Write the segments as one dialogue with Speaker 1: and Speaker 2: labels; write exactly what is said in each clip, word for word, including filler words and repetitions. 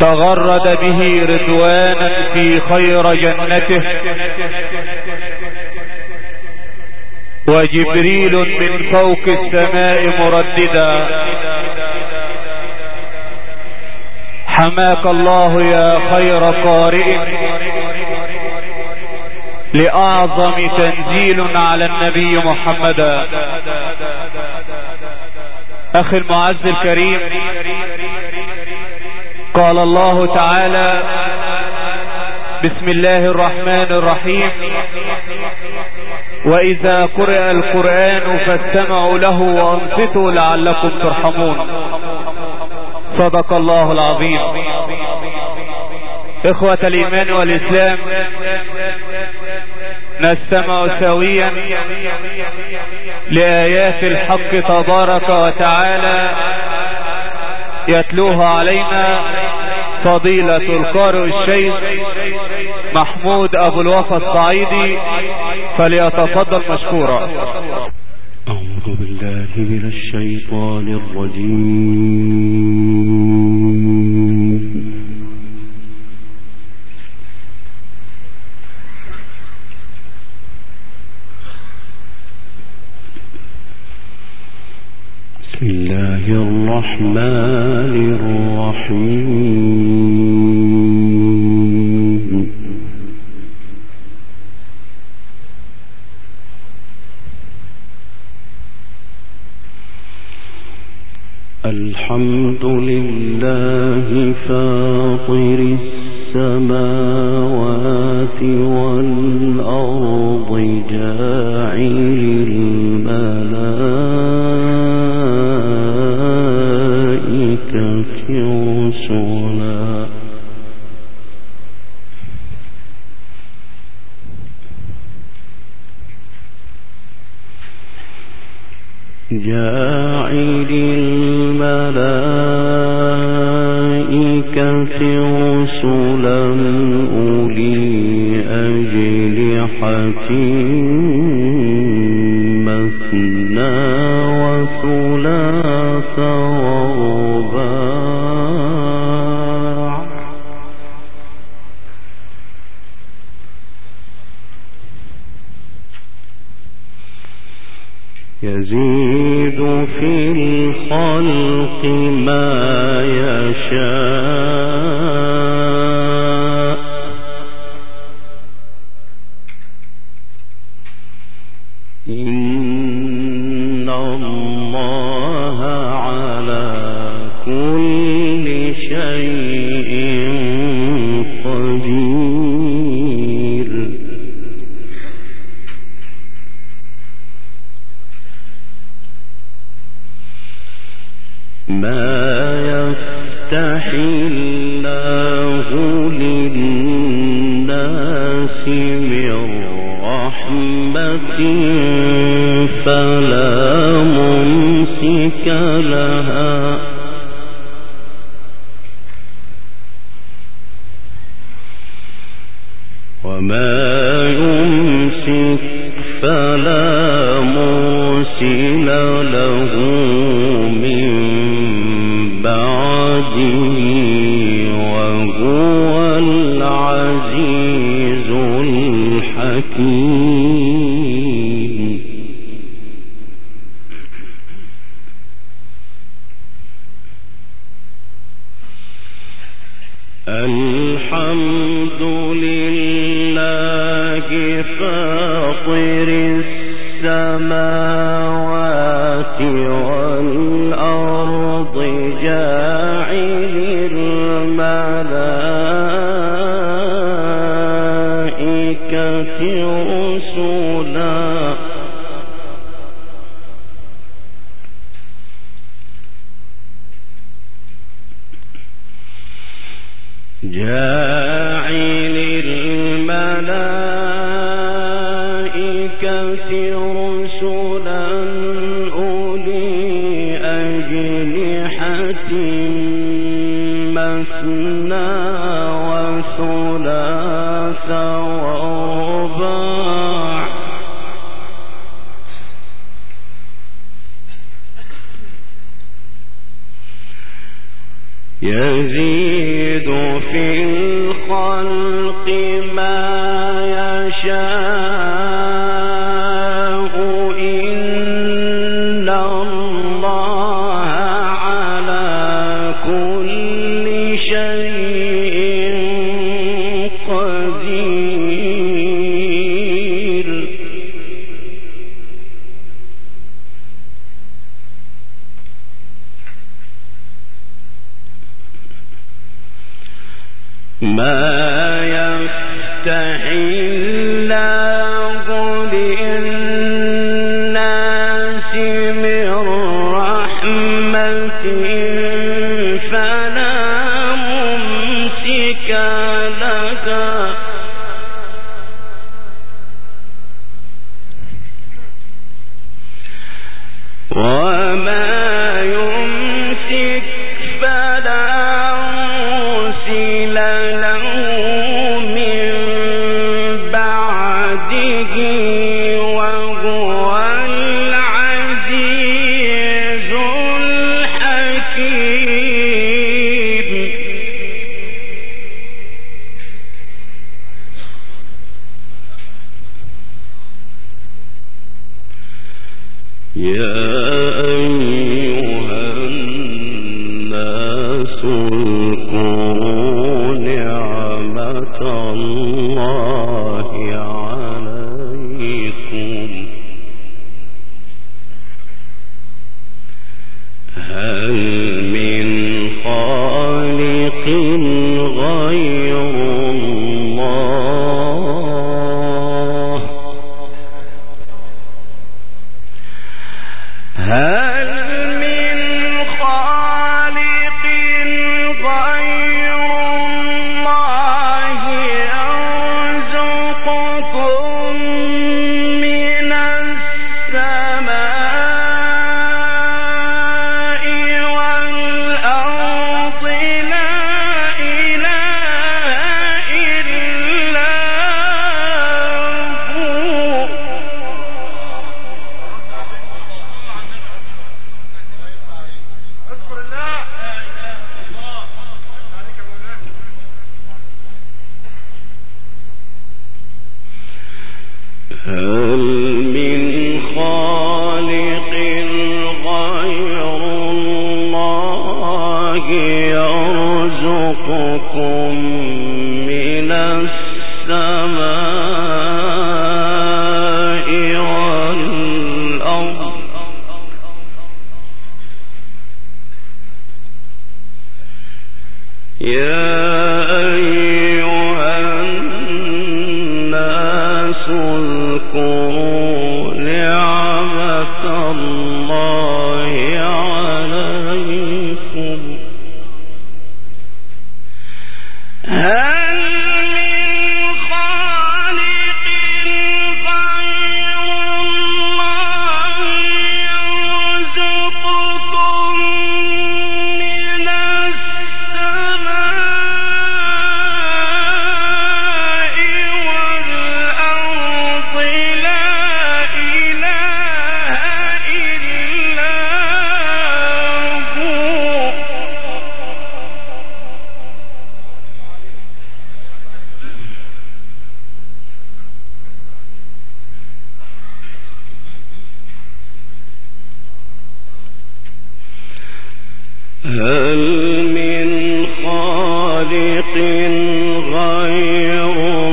Speaker 1: تغرد به رضوانا في خير جنته، وجبريل من فوق السماء مرددا. حماك الله يا خير قارئ لأعظم تنزيل على النبي محمدا. أخي المعز الكريم، قال الله تعالى: بسم الله الرحمن الرحيم: وإذا قرئ القرآن فاستمعوا له وأنصتوا لعلكم ترحمون. صدق الله العظيم. إخوة الإيمان والإسلام، نستمع سويا لآيات الحق تبارك وتعالى يتلوها علينا فضيلة القارئ الشيخ محمود أبو الوفا الصعيدي، فليتفضل مشكورا.
Speaker 2: أعوذ بالله من الشيطان الرجيم. بسم الله الرحمن الرحيم. الحمد لله فاطر السماوات والأرض جاعل الملائكة رسلا جاعل الملائكة رسلا أولي أجنحة مثنى وثلاث ورباع يزيد في الخلق ما يشاء إن الله على كل شيء قدير. ما يفتح الله للناس من رحمة فلا ممسك لها وما يمسك فلا مرسل له من بعده وهو العزيز الحكيم. الحمد لله فاطر السماوات والأرض جاعل الملائكة رسلا جاعل الملائكة رسلا أولي أجنحة مثنى وثلاث ورباع يزيد في الخلق ما يشاء إن الله على كل شيء قدير. ما يفتح الله للناس من رحمة فلا ممسك لها وما يمسك فلا مرسل له من بعده وهو العزيز الحكيم. يا أيها الناس اذكروا نعمة الله عليكم هل من خالق غير الله هل من خالق غير الله يرزقكم من السماء والأرض لا إله إلا هو. هل من خالق غير الله يرزقكم من السماء والأرض يا أيها الناس اذكروا نعمة الله عليكم هل من خالق غير الله يرزقكم من السماء والأرض لا إله إلا هو. هل من خالق غير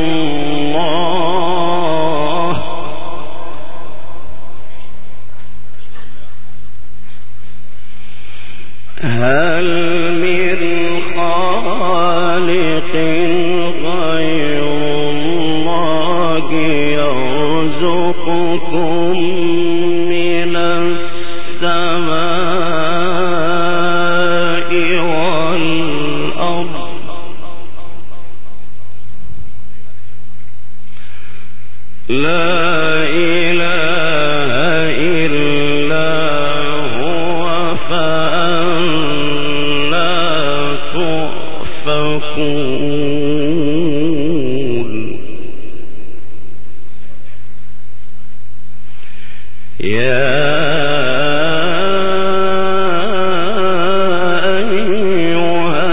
Speaker 2: الله هل من خالق غير الله يرزقكم من السماء والأرض لا إله إلا هو فأنى تؤفكون. يا أيها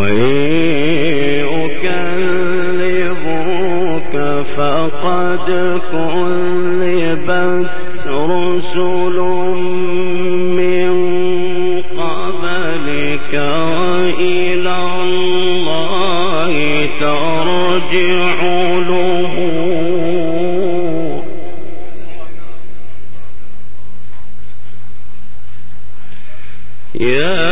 Speaker 2: ويكذبوك فقد كذبت رسل من قبلك وإلى الله ترجع الأمور يا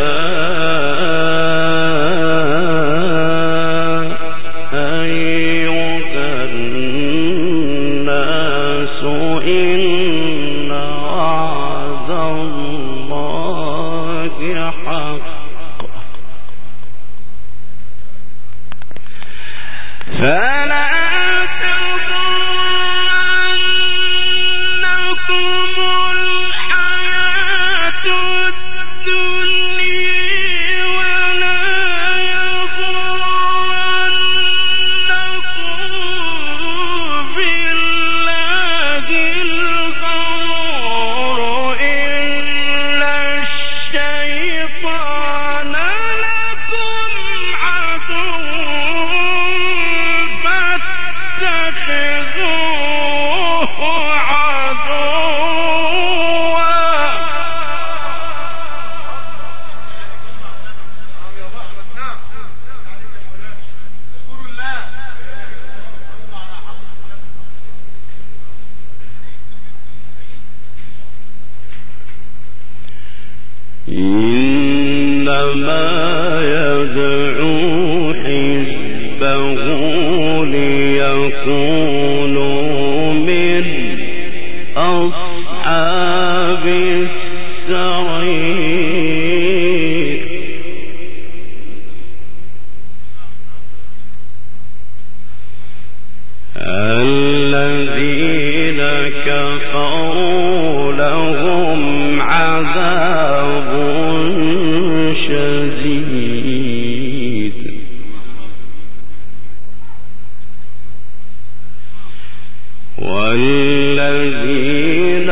Speaker 2: والذين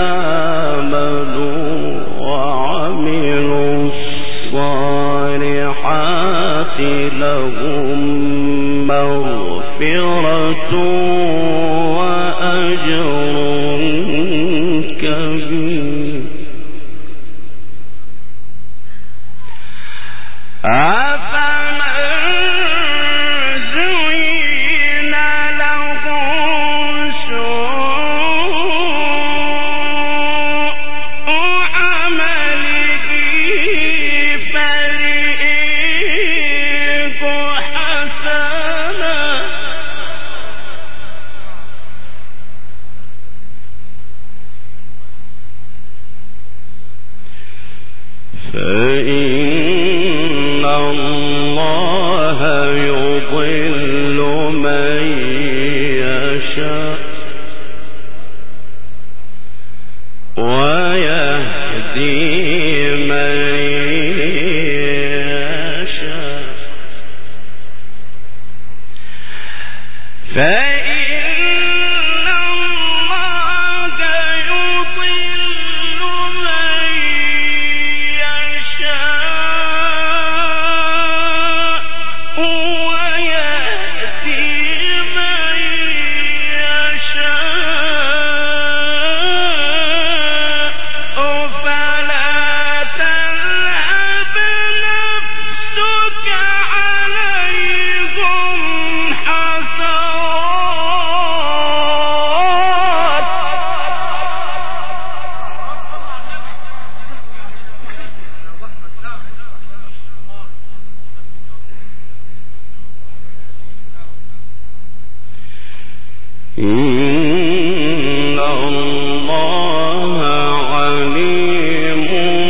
Speaker 2: آمنوا وعملوا الصالحات لهم مغفرة وأجر كبير. فإن الله يضل من يشاء ويهدي من يشاء. إن الله عليم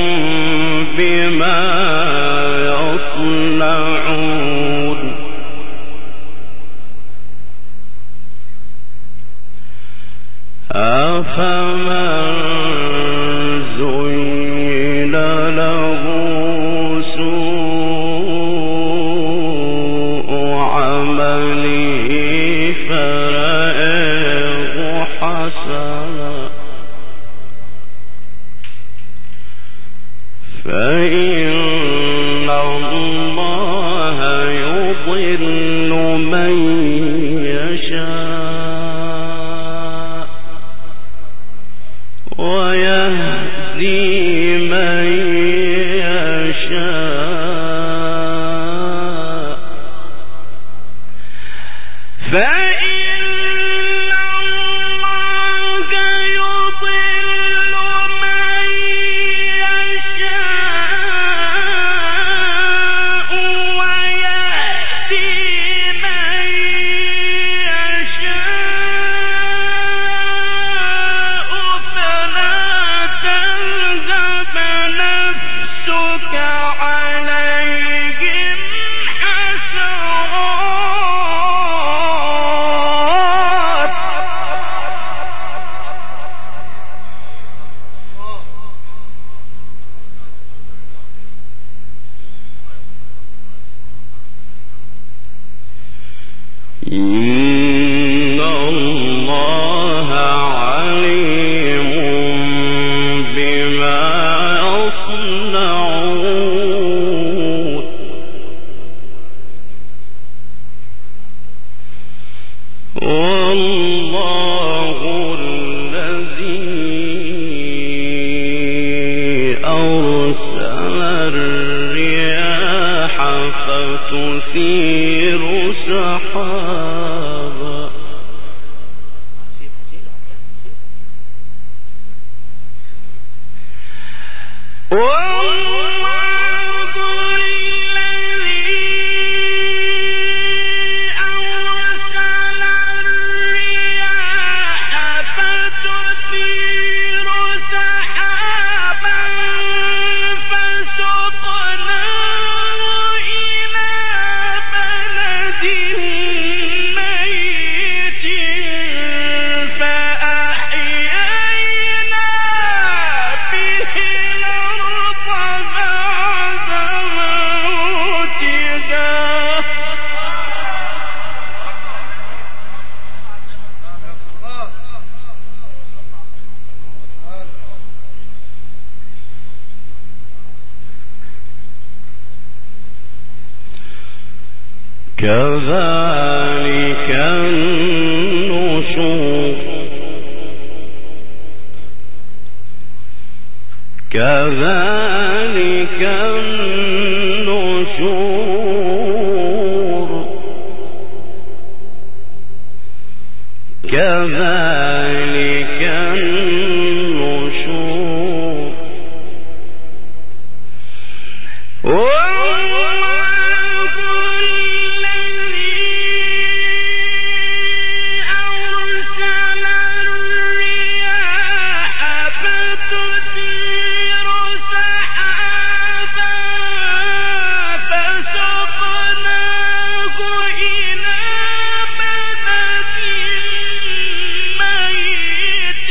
Speaker 2: بما يصنعون. أفمن زين له سوء عمله فرآه حسنا فإن الله يضل من يشاء ويهدي من يشاء فإن الله يضل من يشاء ويهدي من يشاء فلا تذهب نفسك عليهم حسرات إن الله عليم بما يصنعون والله الذي أرسل الرياح فتثير سحابا والله الذي أرسل الرياح فتثير سحابا فسقناه إلى بلد ميت فأحيينا به الأرض بعد موتها كذلك النشور كذلك النشور كذلك النشور والله الذي أرسل الرياح فتثير سحابا فسقناه إلى بلد ميت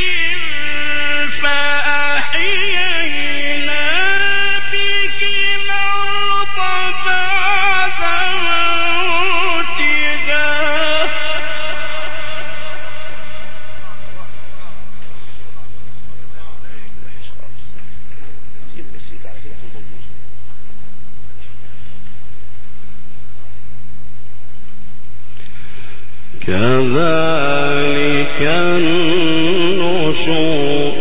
Speaker 2: فأحيينا به الأرض بعد موتها كذلك النشور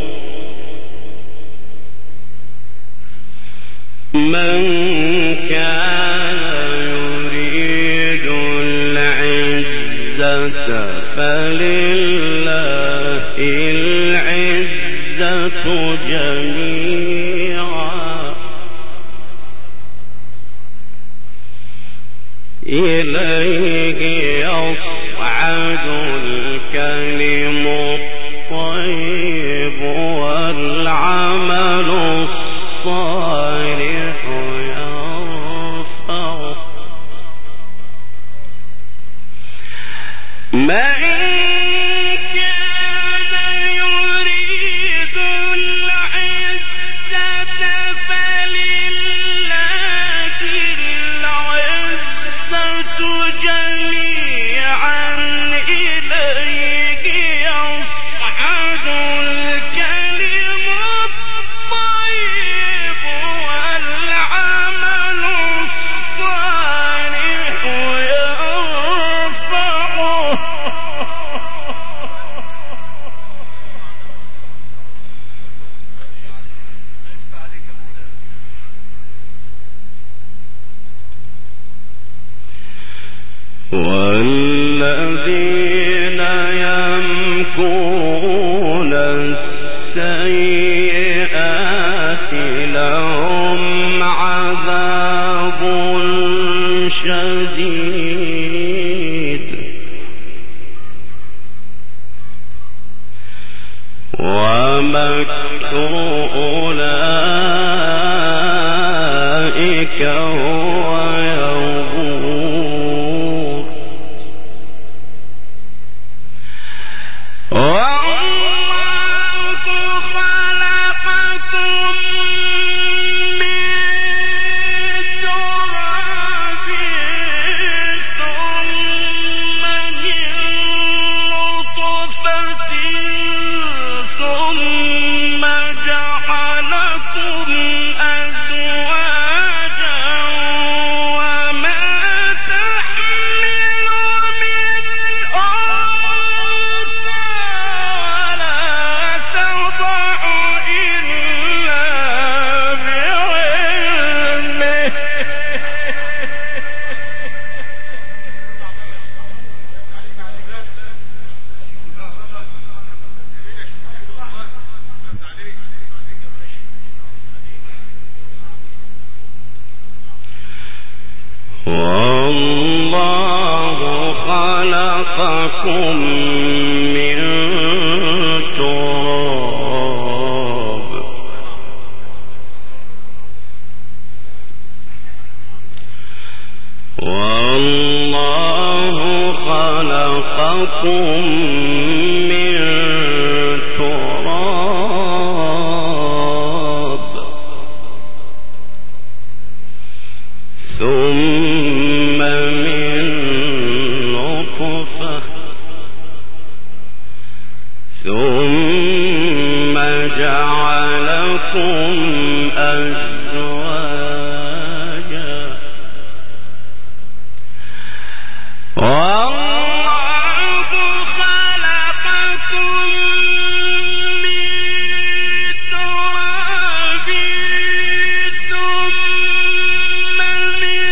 Speaker 2: من كان يريد العزة فلله العزة جميعا إليه يصعد الكلم الطيب والعمل الصالح يرفعه من كان يريد العزة فلله العزة جميعا إليه يصعد الكلم الطيب والعمل الصالح والذين يمكرون السيئات لهم عذاب شديد ومكر أولئك هو يبور والله خلقكم من تراب ثم من نطفة ثم جعلكم أزواجا وما تحمل من أنثى ولا تضع إلا بعلمه والله خلقكم من تراب والله خلقكم من تراب ثم من نطفة ثم جعلكم أزواجا والله خلقكم من تراب ثم من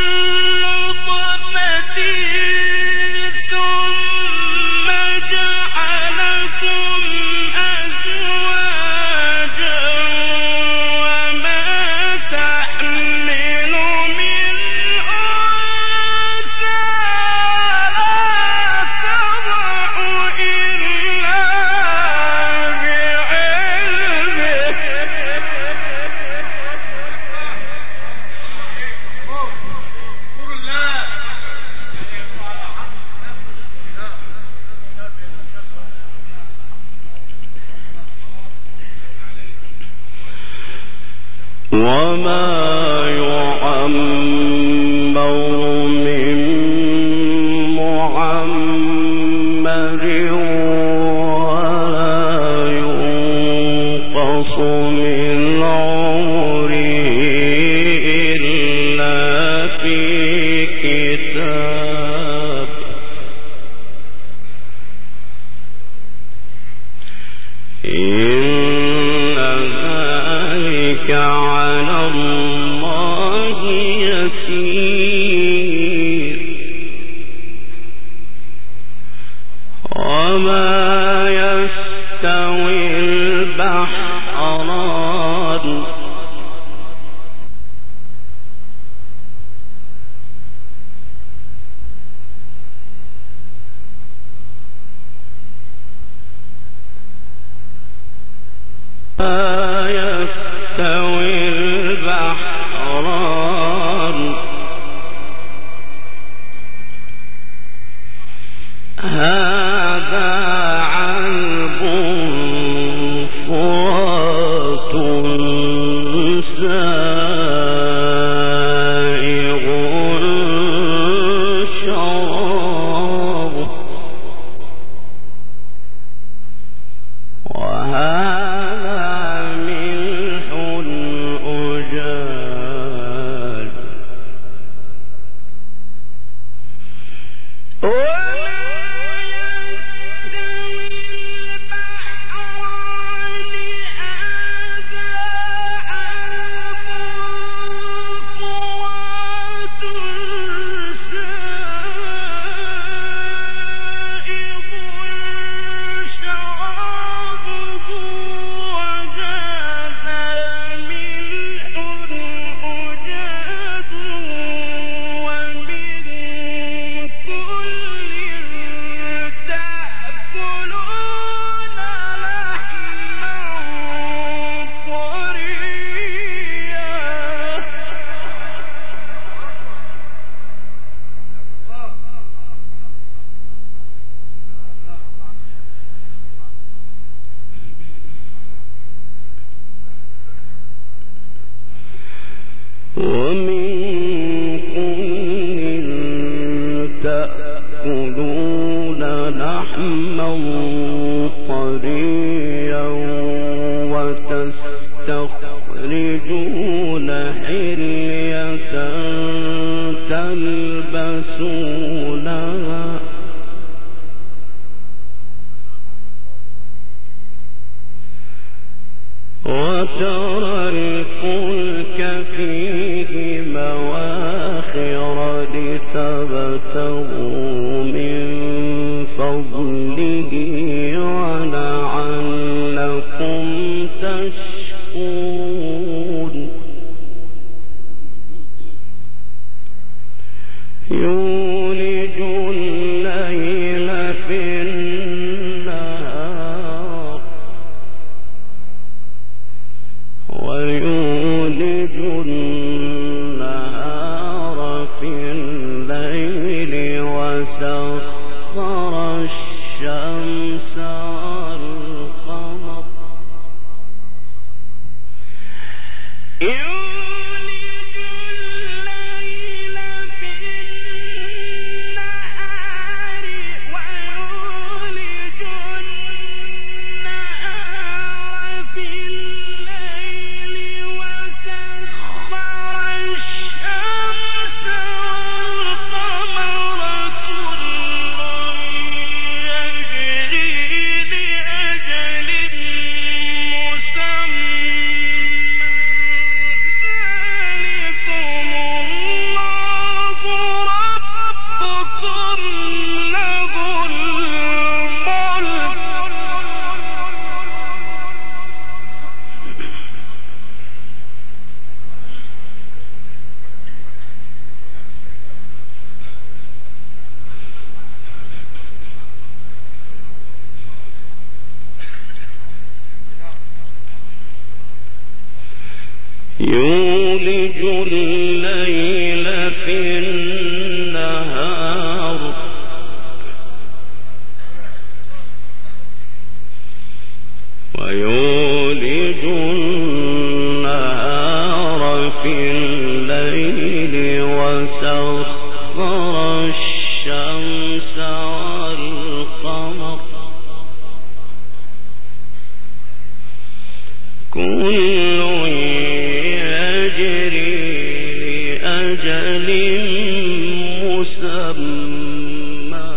Speaker 2: نطفة ثم جعلكم أزواجا وما تحمل من أنثى وما يعمر من معمر ولا ينقص من عمره إلا في كتاب إن ذلك على الله يسير وما يستوي البحران تأكلون لحما طريا وتستخرجون حلية تلبسونها وترى الفلك فيه مواخر لتبتغوا من فضله ولعلكم تشكرون يولج الليل في النهار ويولج النهار في الليل وسخر الشمس والقمر يولج الليل في النهار ويولج النهار في الليل وسخر الشمس والقمر كل يجري لأجل مسمى ذلكم الله ربكم له الملك يولج الليل في النهار ويولج النهار في الليل وسخر الشمس والقمر كل يجري لأجل مسمى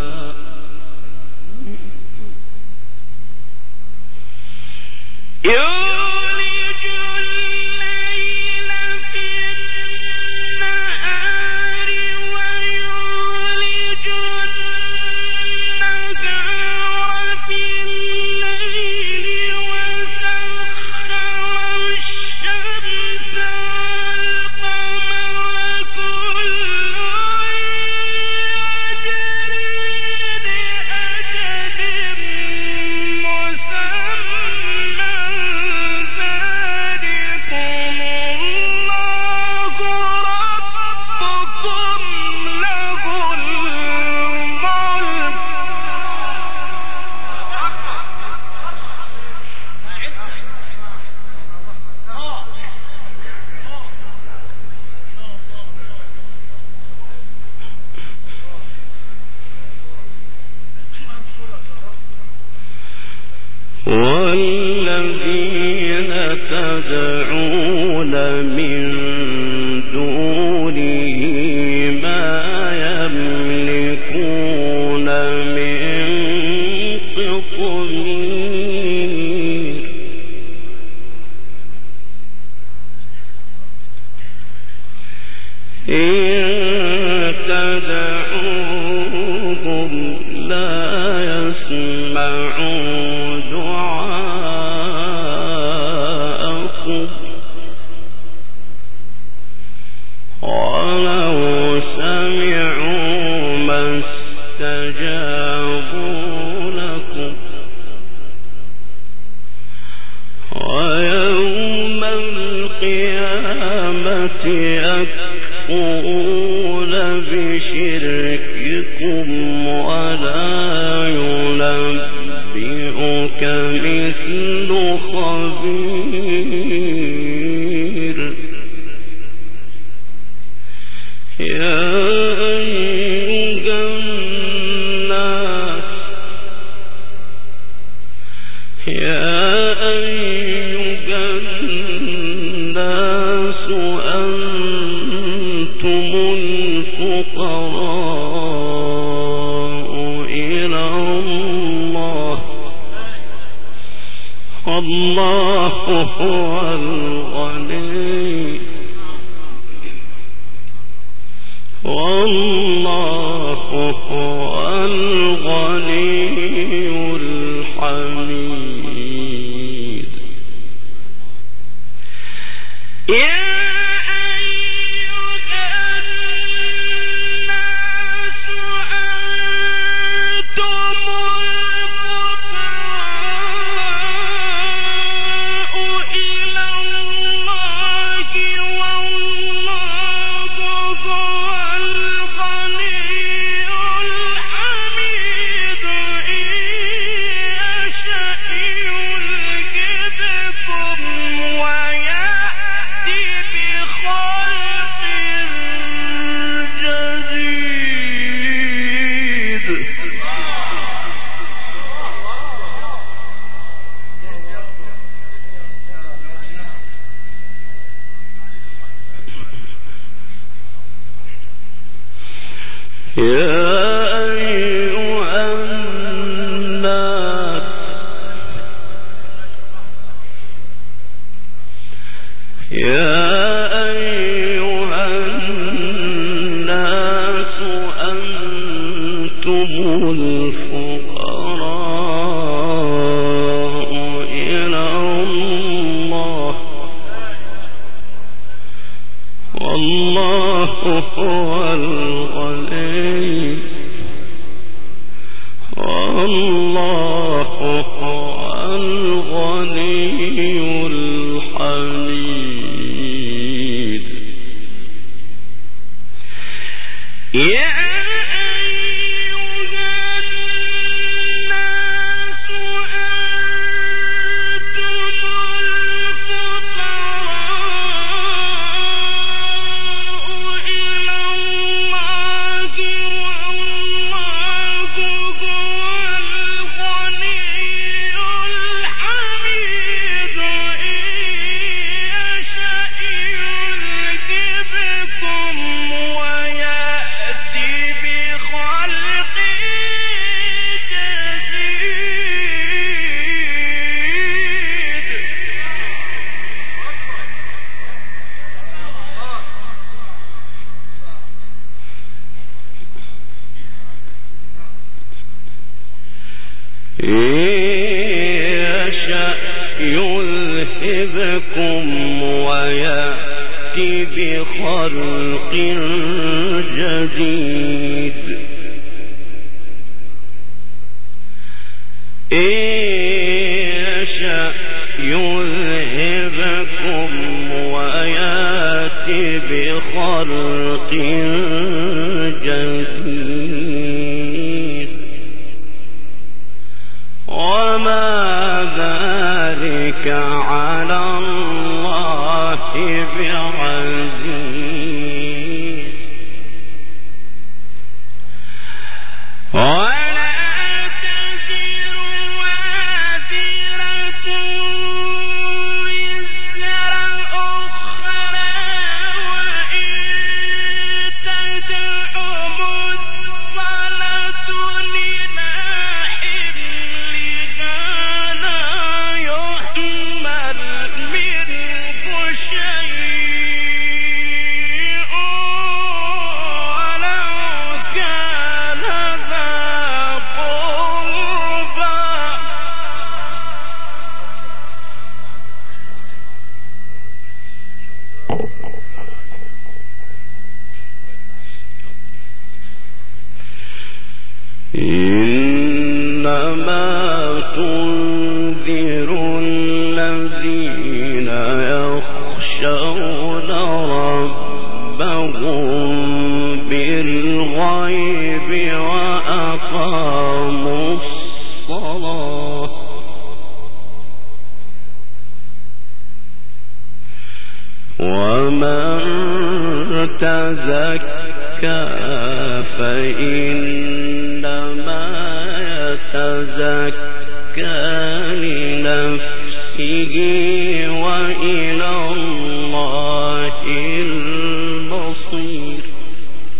Speaker 2: يولج الليل في النهار ويولج النهار في الليل وسخر الشمس والقمر كل يجري لأجل مسمى ذلكم الله ربكم له الملك والذين تدعون من دونه ما يملكون من قطمير إن تدعوهم لا يسمعون دعاءكم ولو سمعوا ما استجابوا لكم ويوم القيامة يكفرون بشرككم ولا ينبئك مثل خبير يا أيها الفقراء إلى الله الله هو الغني والله هو الغني الحميد. بخلق جديد إن يشأ يذهبكم ويأتي بخلق جديد وما ذلك على الله بعزيز ومن تزكى فإنما يتزكى لنفسه وإلى الله المصير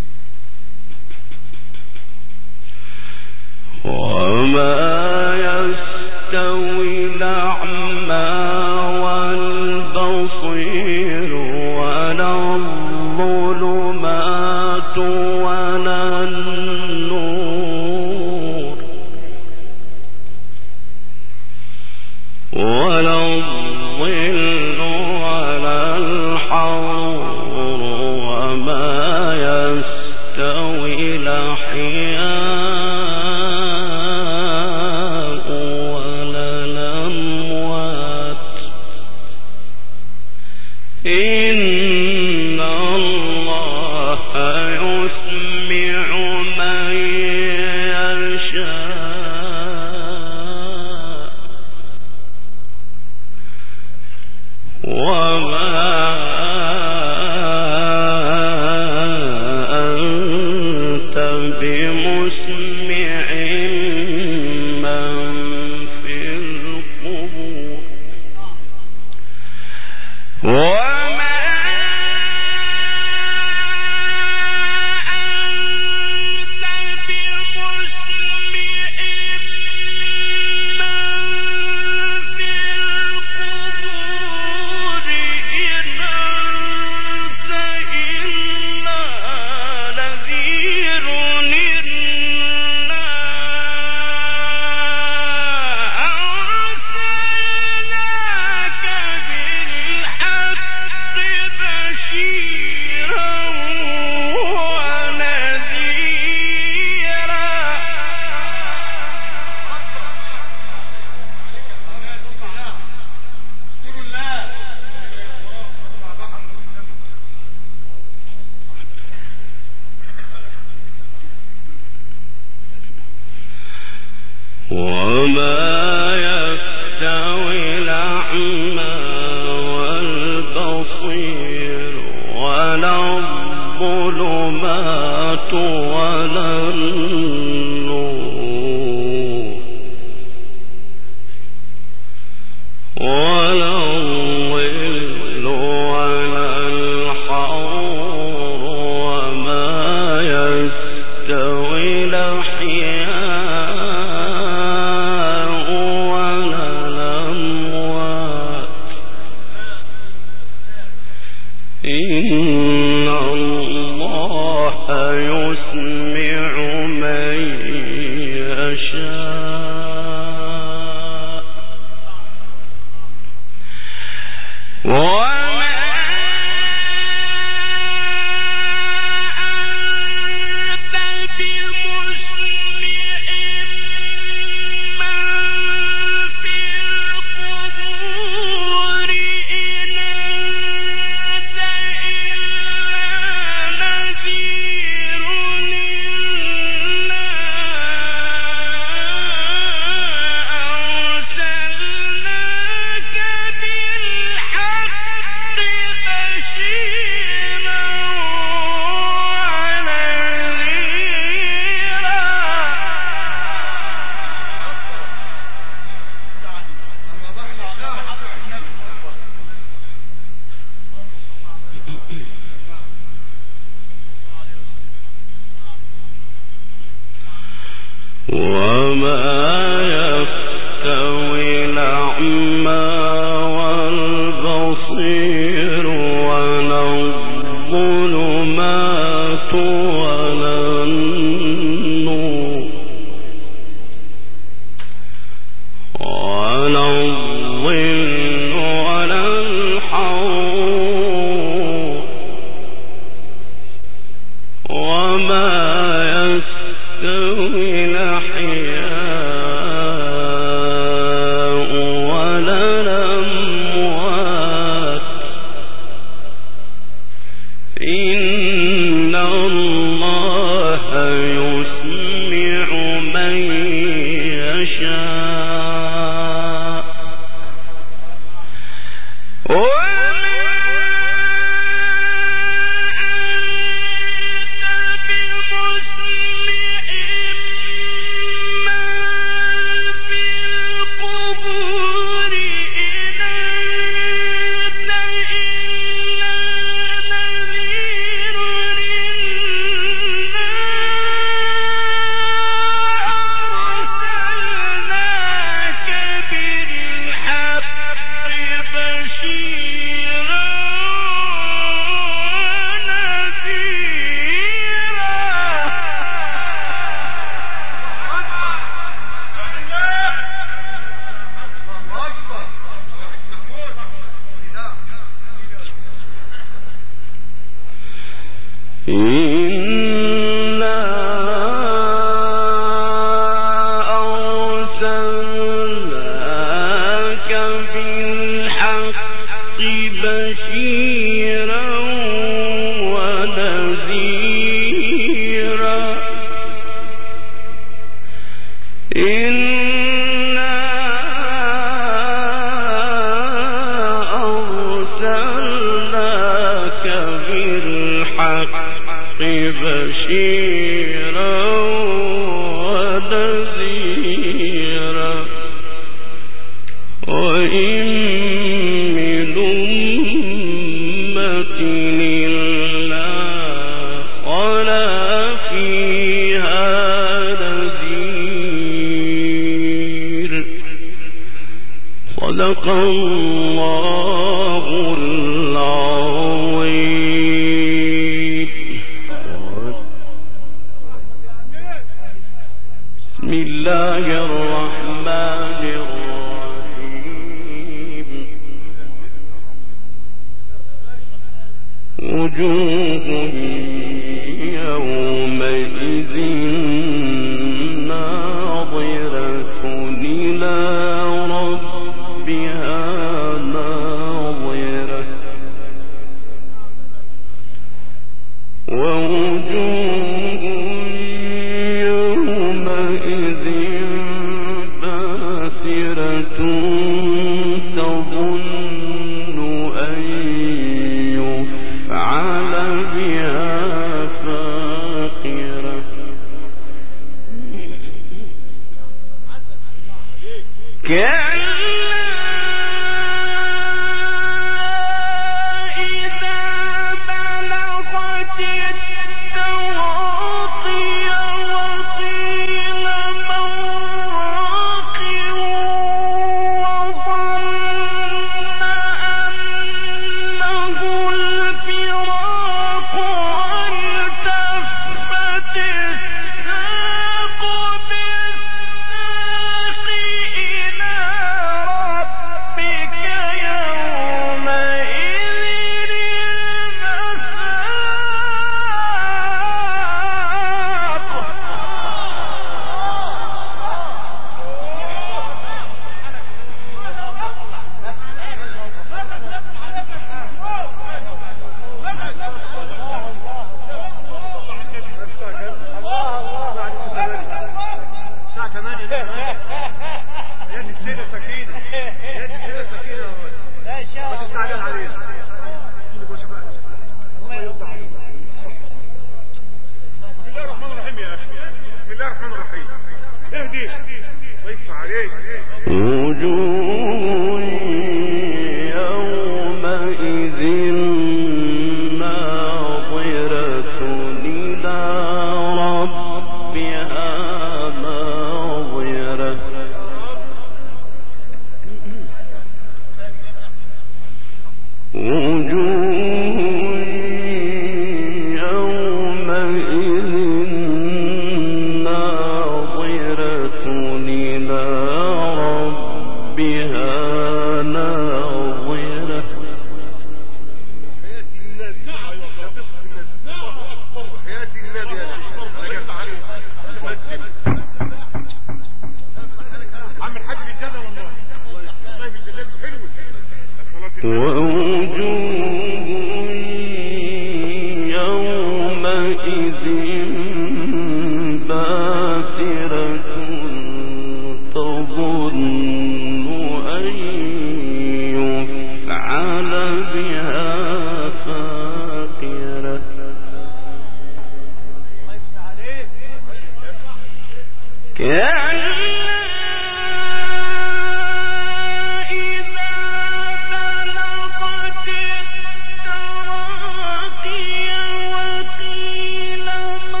Speaker 3: وقيل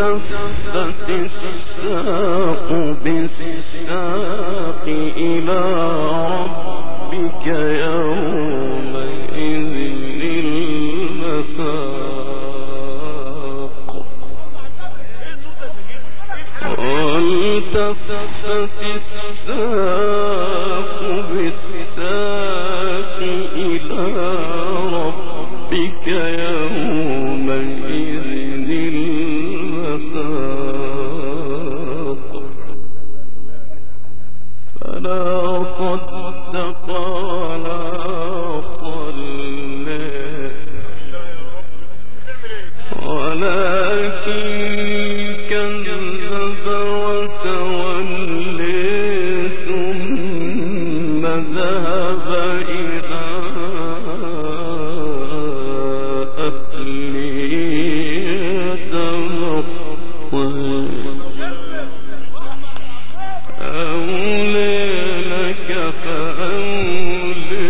Speaker 2: والتفت الساق بالساق إلى ربك يومئذ المساق والتفت الساق بالساق إلى ربك يومئذ المساق فلا صدق ولا صلى ولكن كذب وتولى ثم ذهب إلى أهله يتمطى أولى لك فأولى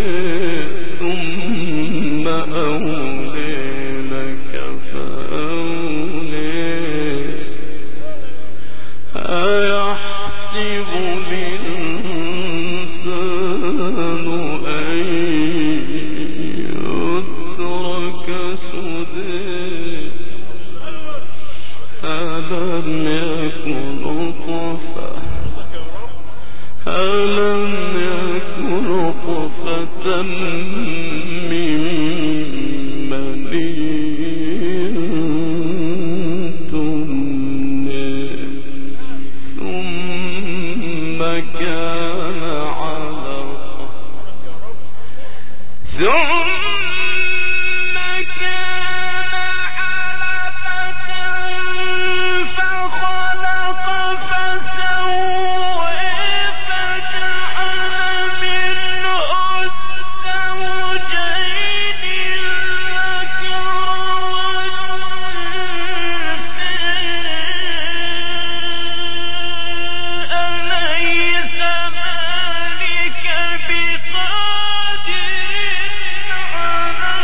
Speaker 2: ثم أولى لك فأولى أيحسب الإنسان أن يترك سدى ألم يكن نطفة ألم يكن نطفة من مني تمنى ثم كان علقة ثم كان علقة فخلق فسوى فجعل منه الزوجين الذكر والأنثى أليس ذلك بقادر على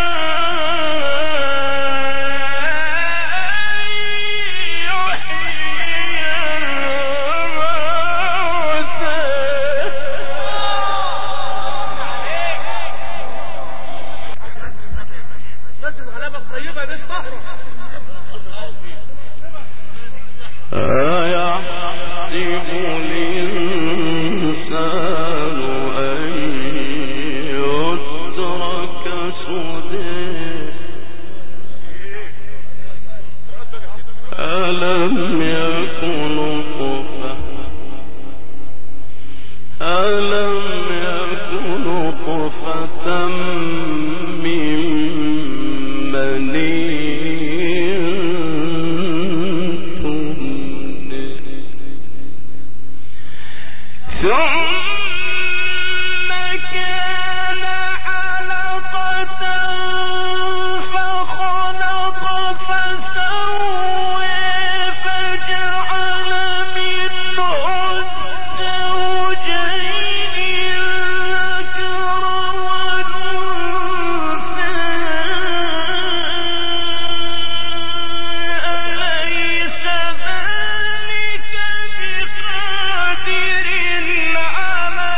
Speaker 3: ناس الغلابة الطيبة دي الصحراء
Speaker 2: أيحسب الإنسان أن يترك سدى ألم يكن نطفة ألم يكن نطفة من مني تمنى ثم كان علقة فخلق فسوى فجعل منه الزوجين الذكر والأنثى أليس ذلك بقادر على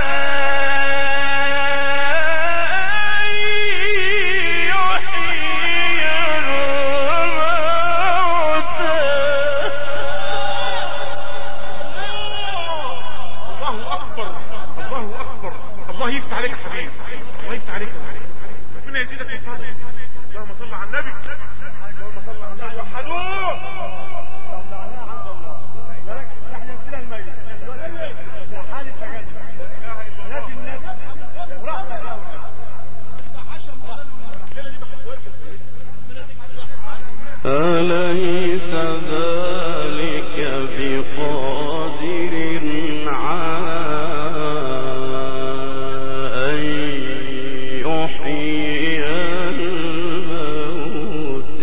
Speaker 2: أن يحيي الموتى
Speaker 3: الله أكبر الله أكبر الله يفتح عليك يا حبيبي الله يفتح عليك يا حبيبي ربنا يزيدك من فضله اللهم صل على النبي اللهم صل على النبي وحدوه طلعناه عند الله احنا نسينا الميت يا حال التجلي نادي النبي ورحمة يا ولد
Speaker 2: أليس ذلك بقادر على أن يحيي الموتى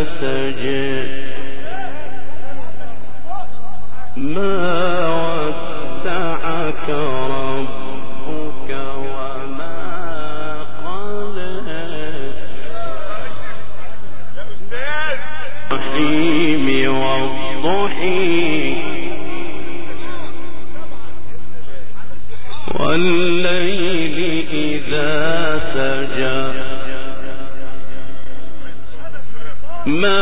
Speaker 2: سجى ما ودعك ربك وما قلى الرحيم والضحى والليل إذا سجى ما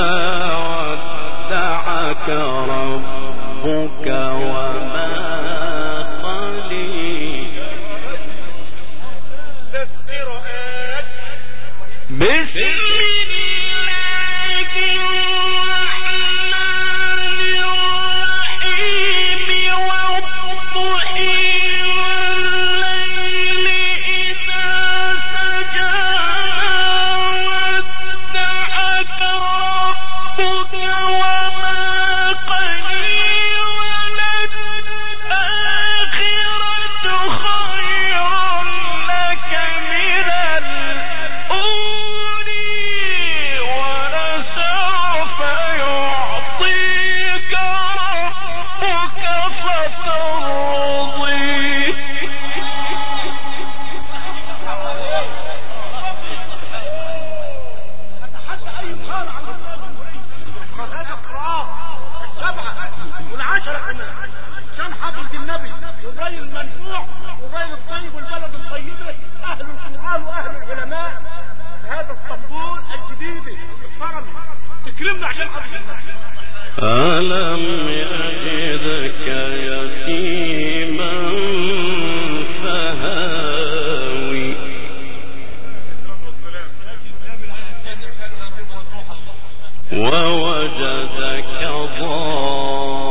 Speaker 2: ودعك ربك وما قلى بسم ألم يجدك يتيما فهاوي ووجدك ضالا